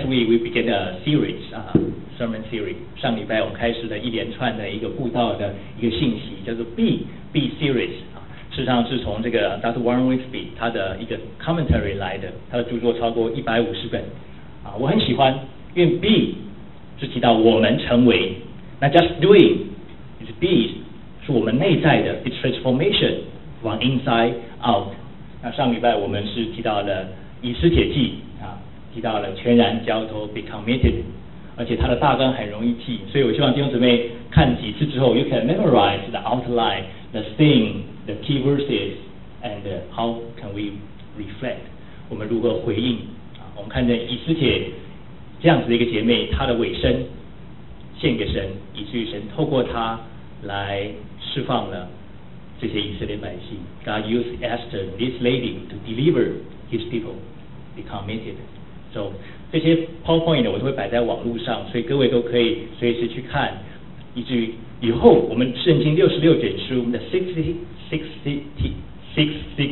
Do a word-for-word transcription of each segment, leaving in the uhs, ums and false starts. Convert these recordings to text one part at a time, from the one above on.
week we began a series 啊、uh, sermon series。上礼拜我们开始了一连串的一个布道的一个信息，叫做 Be Be Series 啊。事实上是从这个 Doctor Warren Wiersbe 他的一个 commentary 来的，他的著作超过一百五十本啊，我很喜欢，因为 Be 是提到我们成为，那 just doing is Be 是我们内在的 it's transformation from inside out。那上礼拜我们是提到了以斯帖记啊，提到了全然交托 be committed， 而且它的大纲很容易记，所以我希望弟兄姊妹看几次之后 you can memorize the outline, the theme, the key verses, and how can we reflect 我们如何回应啊。我们看见以斯帖这样子的一个姐妹，她的尾声献给神，以至于神透过她来释放了这些以色列百姓。 God used Esther, this lady, to deliver His people, be committed. So 这些 PowerPoint 我都会摆在网络上，所以各位都可以随时去看，以至于以后我们圣经六十六卷书 the sixty sixty sixty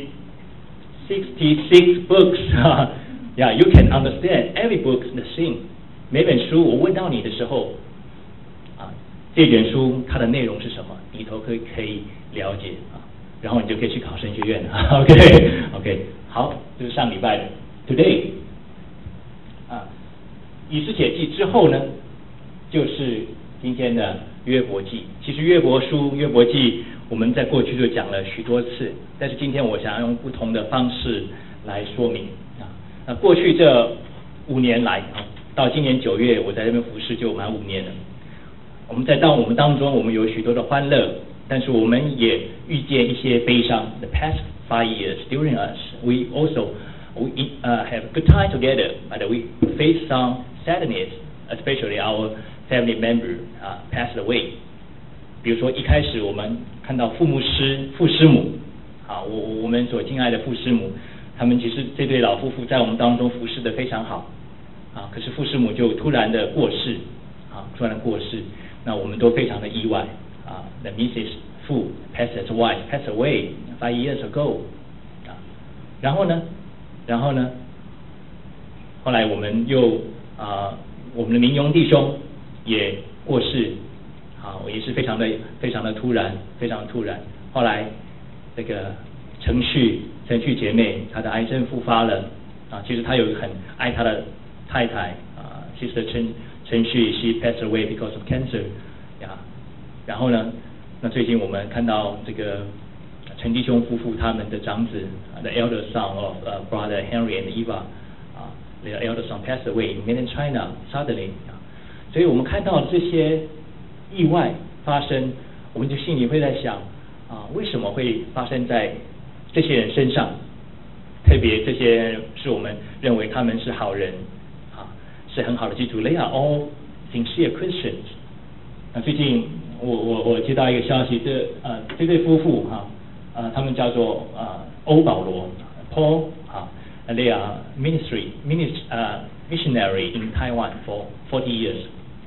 sixty six books yeah you can understand every book the same。 每本书我问到你的时候啊，这卷书它的内容是什么，你都可以可以了解啊，然后你就可以去考神学院了。OK OK， 好，这是上礼拜的 Today 啊，以斯帖记之后呢，就是今天的约伯记。其实约伯书、约伯记我们在过去就讲了许多次，但是今天我想要用不同的方式来说明啊。那过去这五年来啊，到今年九月我在这边服侍就满五年了。我们在当我们当中，我们有许多的欢乐，但是我们也遇见一些悲伤。The past five years during us, we also we uh, have a good time together, but we face some sadness, especially our family member uh, passed away. 比如说一开始我们看到父母师、父师母，啊，我我们所敬爱的父师母，他们其实这对老夫妇在我们当中服侍的非常好，啊，可是父师母就突然的过世，啊，突然的过世。那我们都非常的意外啊。The Missus Fu passed away, passed away five years ago 啊。然后呢，然后呢，后来我们又啊，我们的明庸弟兄也过世，啊，也是非常的非常的突然，非常的突然。后来这个程序程序姐妹她的癌症复发了啊，其实她有很爱她的太太啊，其实程程序 she passed away because of cancer 呀、啊。然后呢，那最近我们看到这个陈弟兄夫妇他们的长子 the elder son of、uh, brother Henry and Eva 啊 the elder son passed away in mainland China suddenly 啊，所以我们看到这些意外发生，我们就心里会在想啊，为什么会发生在这些人身上？特别这些人是我们认为他们是好人啊，是很好的基督徒 ，They are all sincere Christians。那最近我我我接到一个消息，这呃这对夫妇哈啊、呃，他们叫做啊、呃、欧保罗 Paul 啊 ，They are ministry minist 呃、uh, missionary in Taiwan for forty years.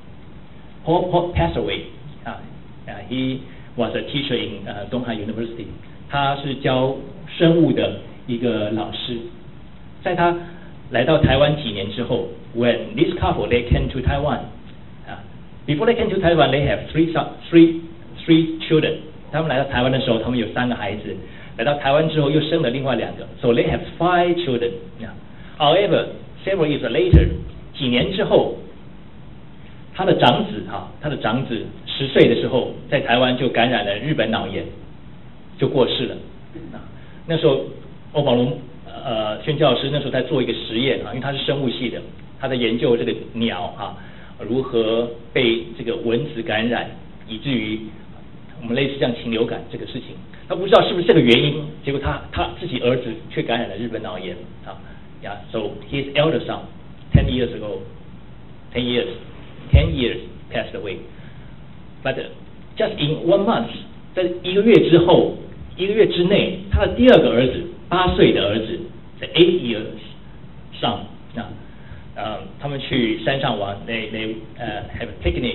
Paul Paul passed away 啊、uh, uh, he was a teacher in 呃、uh, 东海 University， 他是教生物的一个老师。在他来到台湾几年之后 ，When this couple they came to Taiwan， 啊、uh, ，before they came to Taiwan they have three three three children。他们来到台湾的时候，他们有三个孩子。来到台湾之后，又生了另外两个 ，so they have five children. However, several years later， 几年之后，他的长子哈、啊，他的长子十岁的时候，在台湾就感染了日本脑炎，就过世了。啊，那时候欧保龙呃宣教师那时候在做一个实验啊，因为他是生物系的，他在研究这个鸟哈、啊、如何被这个蚊子感染，以至于我们类似像禽流感这个事情，他不知道是不是这个原因，结果他他自己儿子却感染了日本脑炎啊呀 ，so his elder son ten years ago, ten years, ten years passed away, but just in one month， 在一个月之后，一个月之内，他的第二个儿子八岁的儿子 ，the eight years son 啊，呃，他们去山上玩 ，they they 呃、uh, have a picnic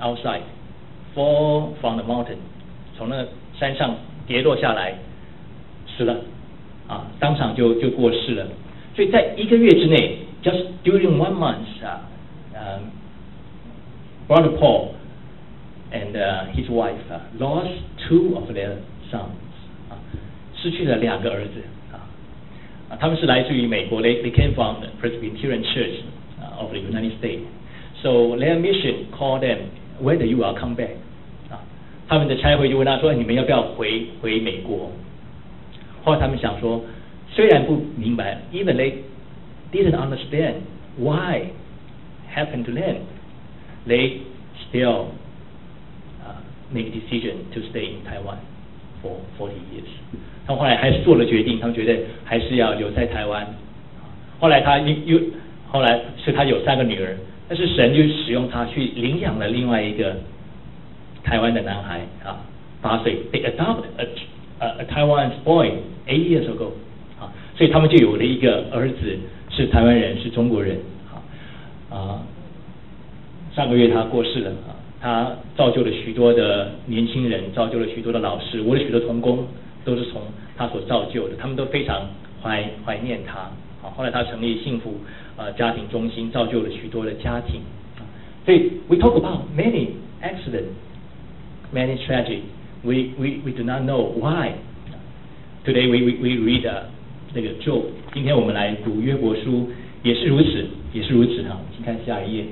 outside，fall from the mountain。从那山上跌落下来，死了，啊，当场就就过世了。所以在一个月之内 just during one month, uh, um, Brother Paul and uh, his wife uh, lost two of their sons. 啊，失去了两个儿子啊。啊，他们是来自于美国 ，they they came from the Presbyterian Church uh, of the United States. So their mission called them whether you will come back. 啊，他们的差会就问他说，你们要不要回回美国？后来他们想说，虽然不明白 ，even they didn't understand why happened to them, they still uh, make decision to stay in Taiwan for forty years. 他们后来还是做了决定，他们觉得还是要留在台湾。后来他又后来是他有三个女儿，但是神就使用他去领养了另外一个台湾的男孩啊，八岁 ，they adopted a, a, a Taiwanese boy eight years ago. 啊，所以他们就有了一个儿子是台湾人，是中国人。啊，上个月他过世了啊，他造就了许多的年轻人，造就了许多的老师，我的许多同工都是从他所造就的，他们都非常怀怀念他。啊，后来他成立幸福呃家庭中心，造就了许多的家庭。所以 we talk about many accidents, many tragedy. We we we do not know why. Today we we we read 那个 Job. 今天我们来读约伯书，也是如此，也是如此哈。请看下一页。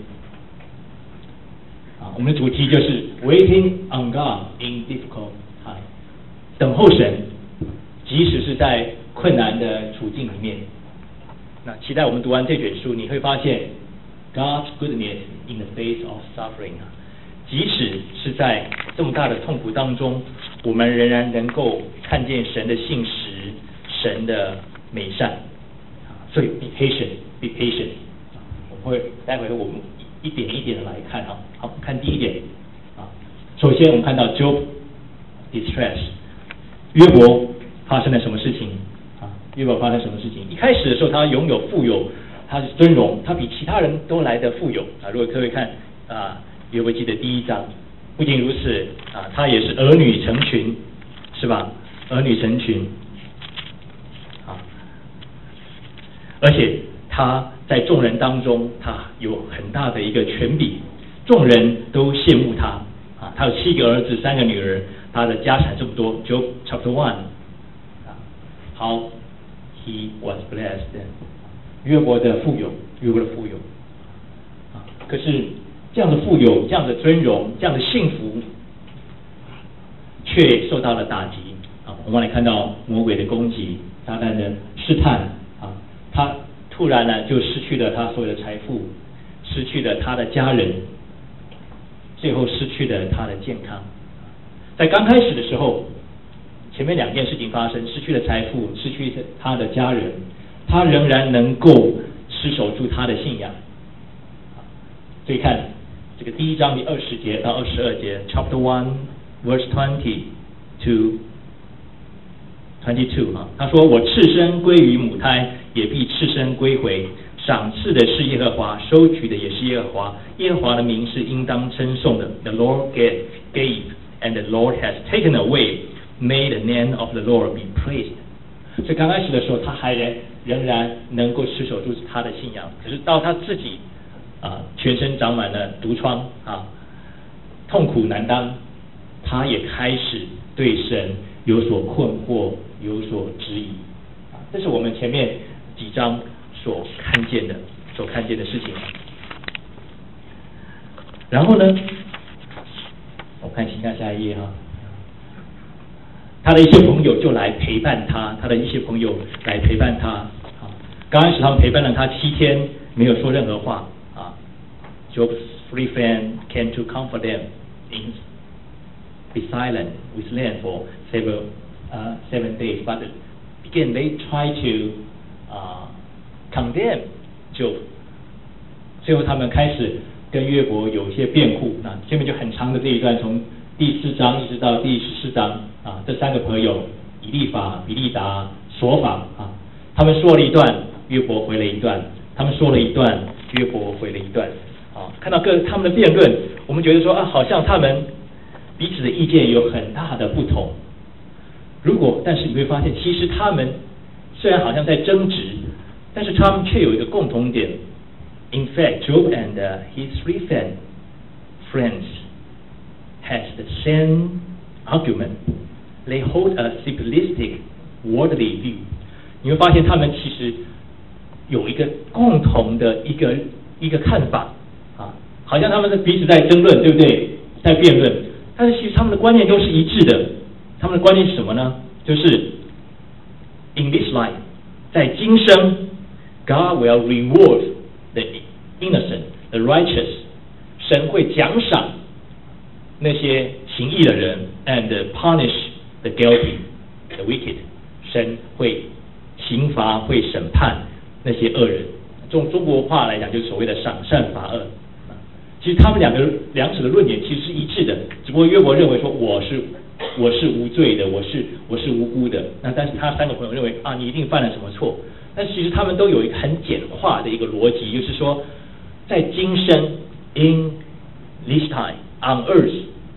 啊，我们的主题就是 Waiting on God in difficult time， 等候神，即使是在困难的处境里面。那期待我们读完这卷书，你会发现 God's goodness in the face of suffering 啊，即使是在这么大的痛苦当中，我们仍然能够看见神的信实，神的美善。所以 be patient, be patient。我们会待会我们一点一点的来看哈。好，看第一点啊，首先我们看到 Job distress， 约伯发生了什么事情？约伯发生什么事情？一开始的时候，他拥有富有，他是尊荣，他比其他人都来的富有啊。如果各位看啊，约伯记的第一章，不仅如此啊，他也是儿女成群，是吧？儿女成群啊，而且他在众人当中，他有很大的一个权柄，众人都羡慕他啊。他有七个儿子，三个女儿，他的家产这么多。Job chapter one 啊，好。He was blessed. 约伯的富有，约伯的富有啊，可是这样的富有，这样的尊荣，这样的幸福，却受到了打击啊。我们来看到魔鬼的攻击，撒旦的试探啊，他突然呢就失去了他所有的财富，失去了他的家人，最后失去了他的健康。在刚开始的时候，前面两件事情发生，失去了财富，失去他的家人，他仍然能够持守住他的信仰。所以看这个第一章第二十节到二十二节 ，Chapter One, Verse Twenty to Twenty Two 啊，他说：“我赤身归于母胎，也必赤身归回。赏赐的是耶和华，收取的也是耶和华。耶和华的名是应当称颂的。The Lord gave, gave, and the Lord has taken away.May the name of the Lord be praised。” 所以刚开始的时候，他还仍仍然能够持守住他的信仰，可是到他自己啊全身长满了毒疮啊，痛苦难当，他也开始对神有所困惑，有所质疑啊。这是我们前面几章所看见的，所看见的事情。然后呢，我看请看下一页哈。他的一些朋友就来陪伴他，他的一些朋友来陪伴他。啊，刚开始他们陪伴了他七天，没有说任何话。啊 ，Job's three friends came to comfort them in be silent with them for several uh, seven days, but again they try to uh, condemn Job。最后他们开始跟约伯有一些辩护。那下面就很长的这一段，从第四章一直到第十四章。啊，这三个朋友以利法、比利达、索法啊，他们说了一段，约伯回了一段；他们说了一段，约伯回了一段。啊，看到各他们的辩论，我们觉得说啊，好像他们彼此的意见有很大的不同。如果，但是你会发现，其实他们虽然好像在争执， 但是他们却有一个共同点。In fact, Job and uh, his three friend, friends has the same argument. They hold a simplistic, worldly view. 你会发现他们其实有一个共同的一个一个看法啊，好像他们是彼此在争论，对不对？在辩论，但是其实他们的观念都是一致的。他们的观念是什么呢？就是 In this life， 在今生 ，God will reward the innocent, the righteous， 神会奖赏那些行义的人 ，and punish the guilty, the wicked。神会刑罚，会审判那些恶人。用中国话来讲，就是所谓的赏善罚恶。其实他们两个两者的论点其实是一致的，只不过约伯认为说我是我是无罪的，我是我是无辜的。那但是他三个朋友认为啊，你一定犯了什么错。但其实他们都有一个很简化的一个逻辑，就是说，在今生 in this time on earth,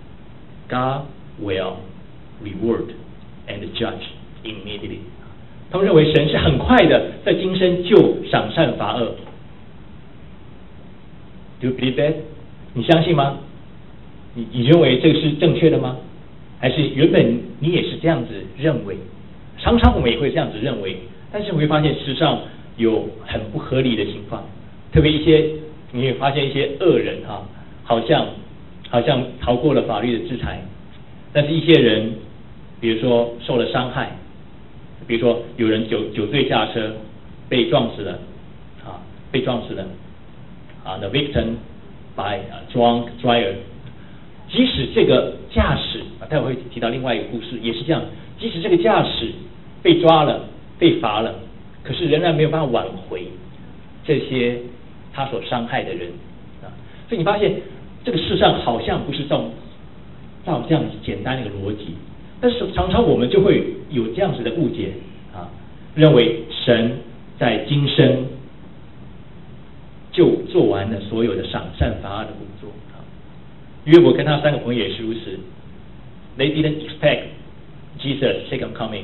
God will reward and judge immediately。他们认为神是很快的在今生就赏善罚恶。Do you believe that？ 你相信吗？你你认为这个是正确的吗？还是原本你也是这样子认为？常常我们也会这样子认为，但是你会发现，事实上有很不合理的情况。特别一些，你会发现一些恶人哈、啊，好像好像逃过了法律的制裁，但是一些人，比如说受了伤害，比如说有人酒酒醉驾车被撞死了，啊，被撞死了。啊 ，the victim by a drunk driver。即使这个驾驶，啊，待会会提到另外一个故事，也是这样。即使这个驾驶被抓了、被罚了，可是仍然没有办法挽回这些他所伤害的人啊。所以你发现这个世上好像不是照照这样简单的一个逻辑，但是常常我们就会有这样子的误解啊，认为神在今生就做完了所有的赏善罚恶的工作。约伯跟他三个朋友也是如此 ，They didn't expect Jesus' second coming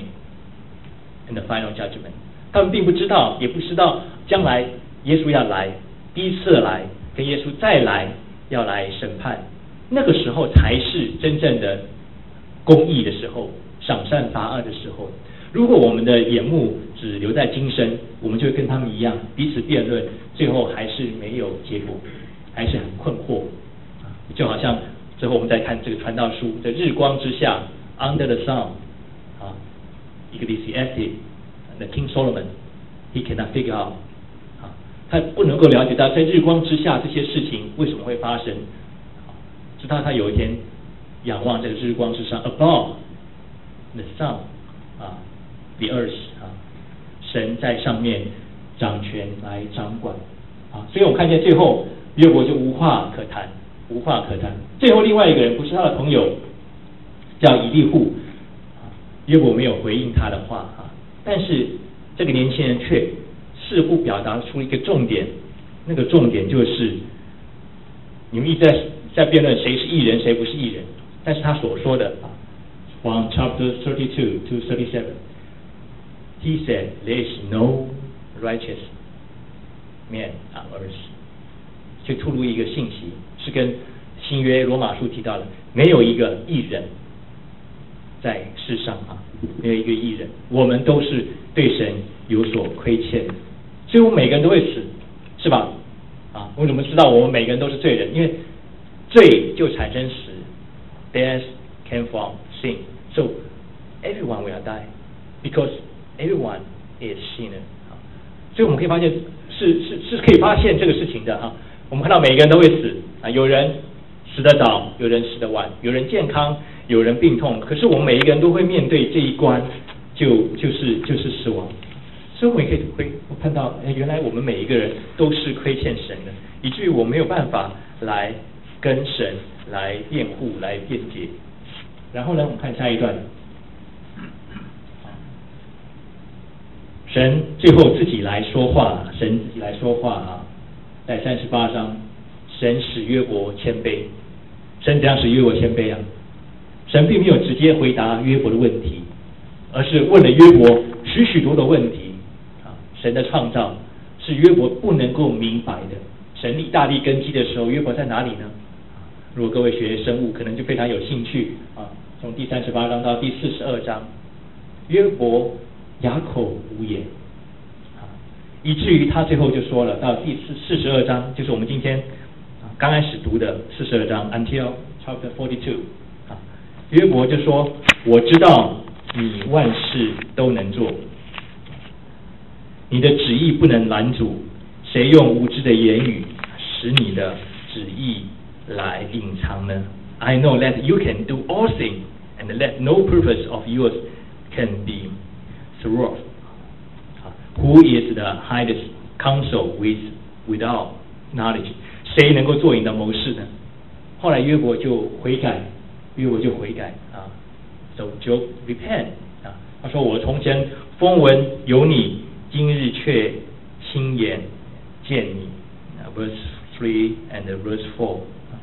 and the final judgment。他们并不知道，也不知道将来耶稣要来，第一次来，跟耶稣再来要来审判，那个时候才是真正的公义的时候，赏善罚恶的时候。如果我们的眼目只留在今生，我们就会跟他们一样彼此辩论，最后还是没有结果，还是很困惑。就好像最后我们再看这个传道书，在日光之下 ，Under the sun， 啊，一个 Ecclesiastes，the King Solomon he cannot figure out， 啊，他不能够了解到在日光之下这些事情为什么会发生，直到他有一天仰望这个日光之上 ，above the sun， 啊 ，the earth， 啊，神在上面掌权来掌管，啊，所以我们看见最后约伯就无话可谈。无话可谈。最后另外一个人不是他的朋友，叫以利户，约伯没有回应他的话啊，但是这个年轻人却似乎表达出一个重点，那个重点就是你们一直在在辩论谁是义人谁不是义人，但是他所说的啊 ，from chapter thirty-two to thirty-seven, he said there is no righteous man on earth， 就吐露一个信息。是跟新约罗马书提到的，没有一个义人在世上啊，没有一个义人，我们都是对神有所亏欠，所以我们每个人都会死，是吧？啊，我怎么知道我们每个人都是罪人？因为罪就产生死 ，death came from sin， so everyone will die because everyone is sinner。所以我们可以发现是是是可以发现这个事情的哈。我们看到每个人都会死啊，有人死得早，有人死得晚，有人健康，有人病痛。可是我们每一个人都会面对这一关，就就是就是死亡。所以我们也可以会看到，原来我们每一个人都是亏欠神的，以至于我没有办法来跟神来辩护、来辩解。然后呢，我们看下一段，神最后自己来说话，神自己来说话啊。在三十八章，神使约伯谦卑。神怎样使约伯谦卑啊？神并没有直接回答约伯的问题，而是问了约伯许许多的问题啊。 神的创造是约伯不能够明白的。神立大地根基的时候，约伯在哪里呢？如果各位学生物，可能就非常有兴趣啊。从第三十八章到第四十二章，约伯哑口无言啊，以至于他最后就说了，到第四四十二章，就是我们今天啊刚开始读的四十二章 ，until chapter forty-two 啊，约伯就说：“我知道你万事都能做，你的旨意不能拦阻。谁用无知的言语使你的旨意来隐藏呢 ？I know that you can do all things, and that no purpose of yours can be thwarted. Who is the highest counsel with without knowledge？ 谁能够做你的谋士呢？”后来约伯就悔改，约伯就悔改啊。So Job repent 啊，他说：“我从前风闻有你，今日却亲眼见你。” Verse three and verse four，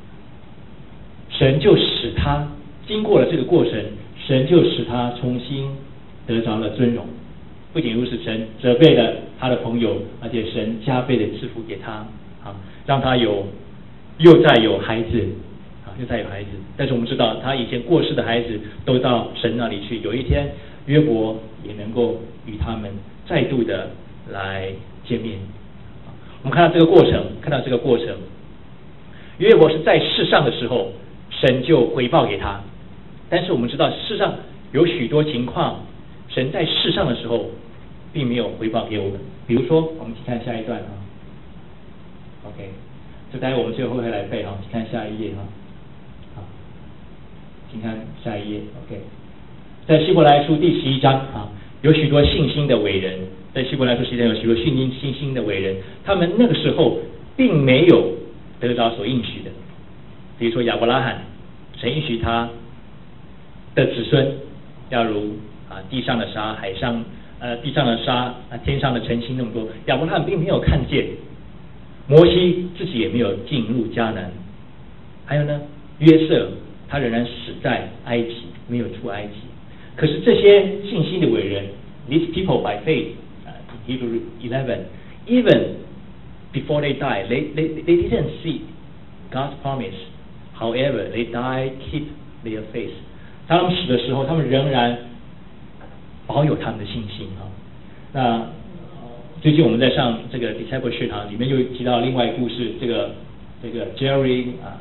神就使他经过了这个过程，神就使他重新得着了尊荣。不仅如此，神责备了他的朋友，而且神加倍的赐福给他啊，让他有又再有孩子啊，又再有孩子。但是我们知道，他以前过世的孩子都到神那里去。有一天，约伯也能够与他们再度的来见面。我们看到这个过程，看到这个过程，约伯是在世上的时候，神就回报给他。但是我们知道，世上有许多情况，神在世上的时候，并没有回报给我们。比如说，我们请看下一段啊。OK， 这待会我们最后会来背哈，请看下一页哈。好，请看下一页。OK， 在希伯来书第十一章啊，有许多信心的伟人。在希伯来书期间有许多信心信心的伟人，他们那个时候并没有得着所应许的。比如说亚伯拉罕，神应许他的子孙要如啊地上的沙，海上呃地上的沙啊天上的晨星那么多。亚伯拉罕并没有看见，摩西自己也没有进入迦南。还有呢，约瑟他仍然死在埃及，没有出埃及。可是这些信心的伟人 ，these people by faith。Hebrew eleven, even before they die, they, they, they didn't see God's promise. However, they die, keep their faith. 当他们死的时候，他们仍然保有他们的信心啊。那最近我们在上这个 discipleship 堂里面又提到另外一个故事，这个这个 Jerry 啊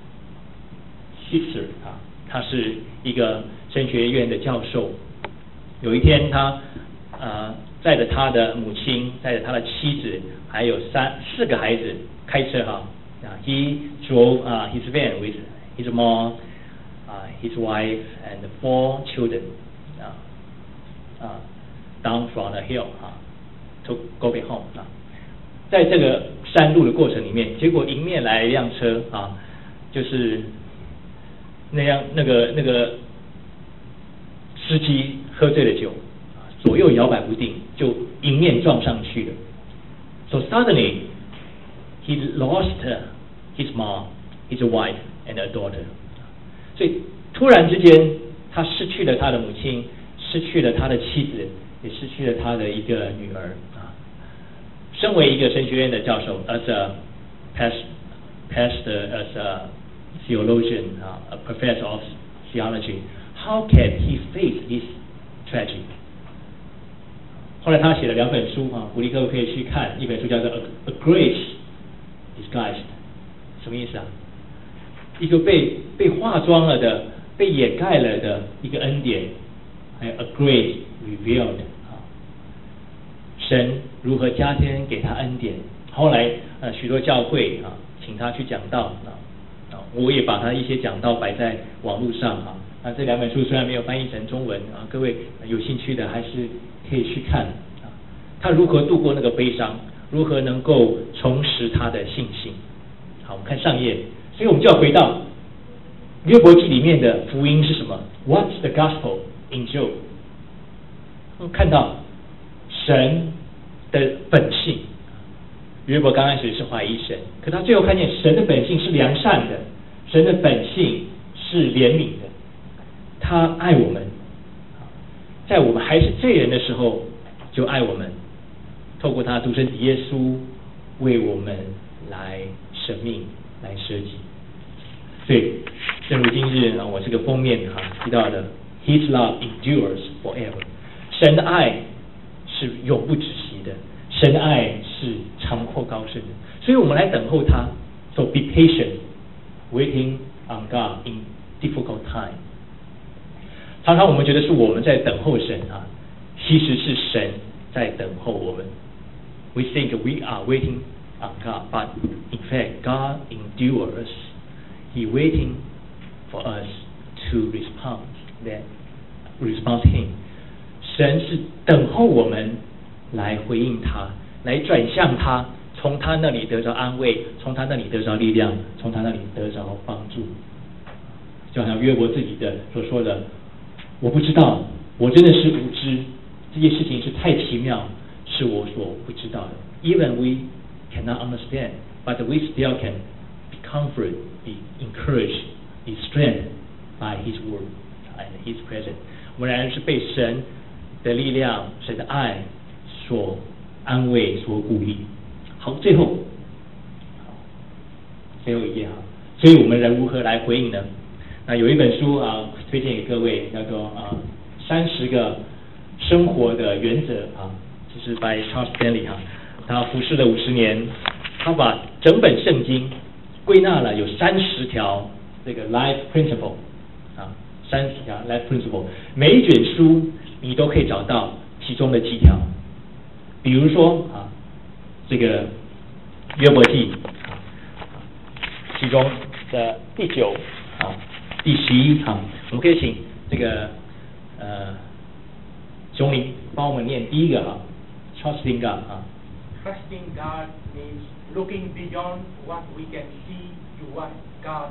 Sixer 啊，他是一个神学院的教授。有一天他啊。载着他的母亲，载着他的妻子，还有三四个孩子开车哈啊 ，He drove 啊、uh, his van with his mom, 啊、uh, his wife and four children 啊啊 down from the hill 啊 to go back home 啊，在这个山路的过程里面，结果迎面来一辆车啊，就是那样那个那个司机喝醉了酒。左右摇摆不定，就迎面撞上去了。So suddenly, he lost his mom, his wife, and a daughter. 所以突然之间，他失去了他的母亲，失去了他的妻子，也失去了他的一个女儿啊。身为一个神学院的教授 ，as a pastor, as a theologian, a professor of theology, how can he face this tragedy?后来他写了两本书啊，鼓励各位可以去看。一本书叫做《A, A Grace Disguised》，什么意思啊？一个被被化妆了的、被掩盖了的一个恩典，还有 A Grace Revealed 啊，神如何加添给他恩典。后来呃许多教会啊，请他去讲道啊，啊，我也把他一些讲道摆在网络上啊。那这两本书虽然没有翻译成中文啊，各位有兴趣的还是可以去看啊，他如何度过那个悲伤，如何能够重拾他的信心。好，我们看上页，所以我们就要回到约伯记里面的福音是什么 ？What's the gospel in Job？ 看到神的本性。约伯刚开始是怀疑神，可他最后看见神的本性是良善的，神的本性是怜悯的，他爱我们。在我们还是罪人的时候就爱我们， 透过他独生子耶稣为我们来舍命来舍己。所以正如今日啊，我这个封面哈、啊、提到的 His love endures forever， 神的爱是永不止息的，神的爱是长阔高深的，所以我们来等候他。So be patient, waiting on God in difficult time。常常我们觉得是我们在等候神啊，其实是神在等候我们。We think we are waiting on God, but in fact, God endures. He waiting for us to respond that respond to Him. 神是等候我们来回应他，来转向他，从他那里得着安慰，从他那里得着力量，从他那里得着帮助。就好像约伯自己的所说的，我不知道，我真的是无知，这件事情是太奇妙，是我所不知道的。Even we cannot understand, but we still can be comforted, be encouraged, be strengthened by His word and His presence. 我们仍然是被神的力量、神的爱所安慰、所鼓励。好，最后，最后一页哈，所以我们人如何来回应呢？那有一本书啊，推荐给各位，叫做啊三十个生活的原则啊，这是 by Charles Stanley 哈，他服侍了五十年，他把整本圣经归纳了有三十条这个 life principle 啊，三十条 life principle， 每一卷书你都可以找到其中的几条，比如说啊，这个约伯记啊，其中的第九啊。第十一行，我们可以请这个呃熊林帮我们念第一个啊 ，Trusting God 啊。 Trusting God means looking beyond what we can see to what God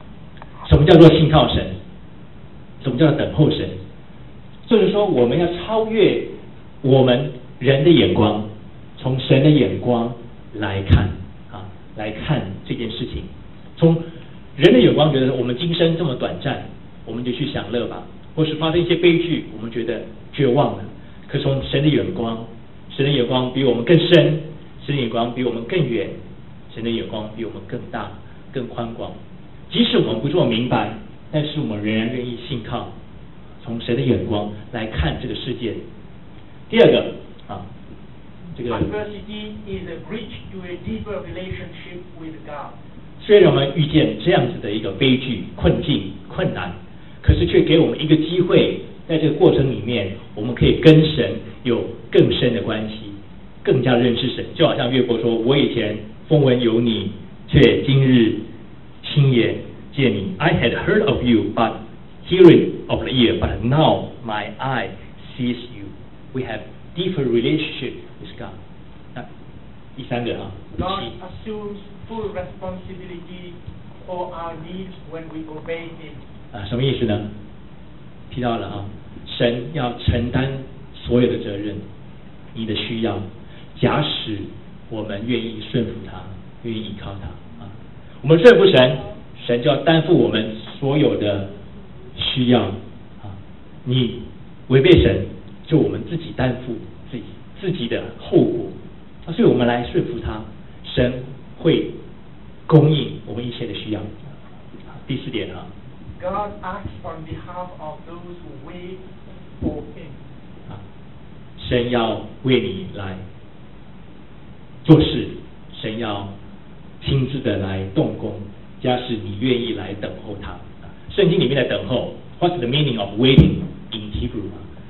sees. 什么叫做信靠神？什么叫做等候神？就是说我们要超越我们人的眼光，从神的眼光来看啊，来看这件事情，从人的眼光觉得我们今生这么短暂，我们就去享乐吧，或是发生一些悲剧，我们觉得绝望了。可从神的眼光，神的眼光比我们更深，神的眼光比我们更远，神的眼光比我们更大、更宽广。即使我们不这么明白，但是我们仍然愿意信靠，从神的眼光来看这个世界。第二个啊，这个 Adversity is a bridge to a deeper relationship with God. 虽然我们遇见这样子的一个悲剧、困境、困难，可是却给我们一个机会，在这个过程里面，我们可以跟神有更深的关系，更加认识神。就好像约伯说：“我以前风闻有你，却今日亲眼见你。I had heard of you, but hearing of the ear, but now my eye sees you. We have deeper relationship with God.” 那第三个啊， God assumes full responsibility for our needs when we obey Him. 啊，什么意思呢？提到了啊，神要承担所有的责任，你的需要，假使我们愿意顺服他，愿意依靠他啊，我们顺服神，神就要担负我们所有的需要啊。你违背神，就我们自己担负自己自己的后果啊，所以我们来顺服他，神会供应我们一切的需要。第四点啊 God acts on behalf of those who wait for Him. 啊，神要为你来做事，神要亲自的来动工，假使你愿意来等候他。圣经里面的等候 ，What's the meaning of waiting in Hebrew?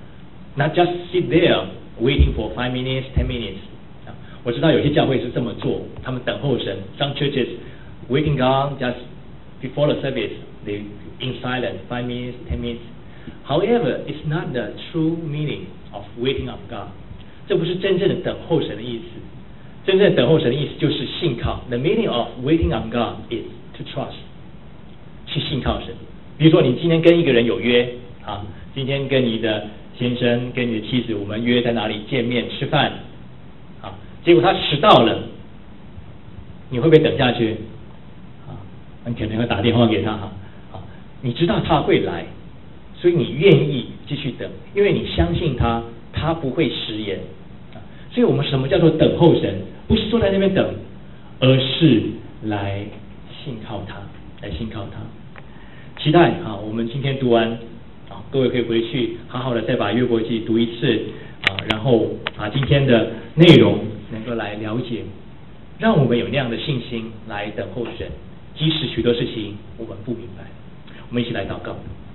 Not just sit there waiting for five minutes, ten minutes. 我知道有些教会是这么做，他们等候神。Some churches waiting God just before the service, they in silence five minutes, ten minutes. However, it's not the true meaning of waiting on God. 这不是真正的等候神的意思。真正的等候神的意思就是信靠。The meaning of waiting on God is to trust. 去信靠神。比如说，你今天跟一个人有约啊，今天跟你的先生、跟你的妻子，我们约在哪里见面吃饭？结果他迟到了，你会不会等下去？啊，你可能会打电话给他哈，啊，你知道他会来，所以你愿意继续等，因为你相信他，他不会食言。啊， 所以我们什么叫做等候神？不是坐在那边等，而是来信靠他，来信靠他。期待啊，我们今天读完啊，各位可以回去好好的再把约伯记读一次啊，然后啊今天的内容能够来了解，让我们有那样的信心来等候神，即使许多事情我们不明白。我们一起来祷告。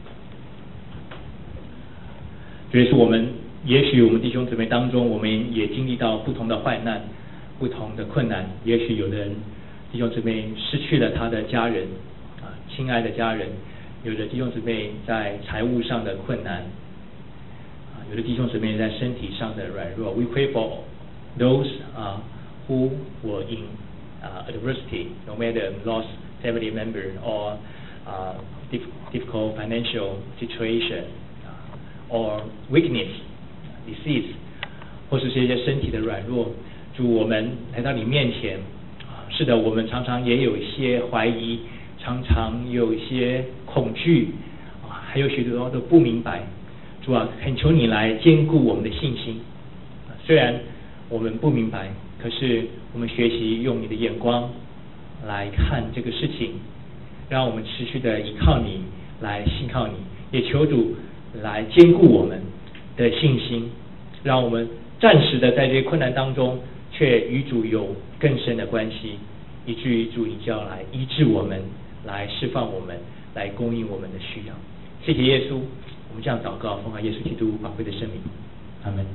主耶稣，我们也许我们弟兄姊妹当中，我们也经历到不同的患难、不同的困难。也许有的人弟兄姊妹失去了他的家人啊，亲爱的家人；有的弟兄姊妹在财务上的困难啊，有的弟兄姊妹在身体上的软弱。We pray for those 啊、uh, who were in uh, adversity, no matter lost family member or uh, difficult financial situation.or weakness, disease， 或是这些身体的软弱，主，我们来到你面前啊，是的，我们常常也有一些怀疑，常常有一些恐惧啊，还有许多的不明白。主啊，恳求你来坚固我们的信心。虽然我们不明白，可是我们学习用你的眼光来看这个事情，让我们持续的依靠你，来信靠你，也求主来坚固我们的信心，让我们暂时的在这些困难当中，却与主有更深的关系，以至于主你就要来医治我们，来释放我们，来供应我们的需要。谢谢耶稣，我们这样祷告，奉靠耶稣基督宝贵的圣名，阿们。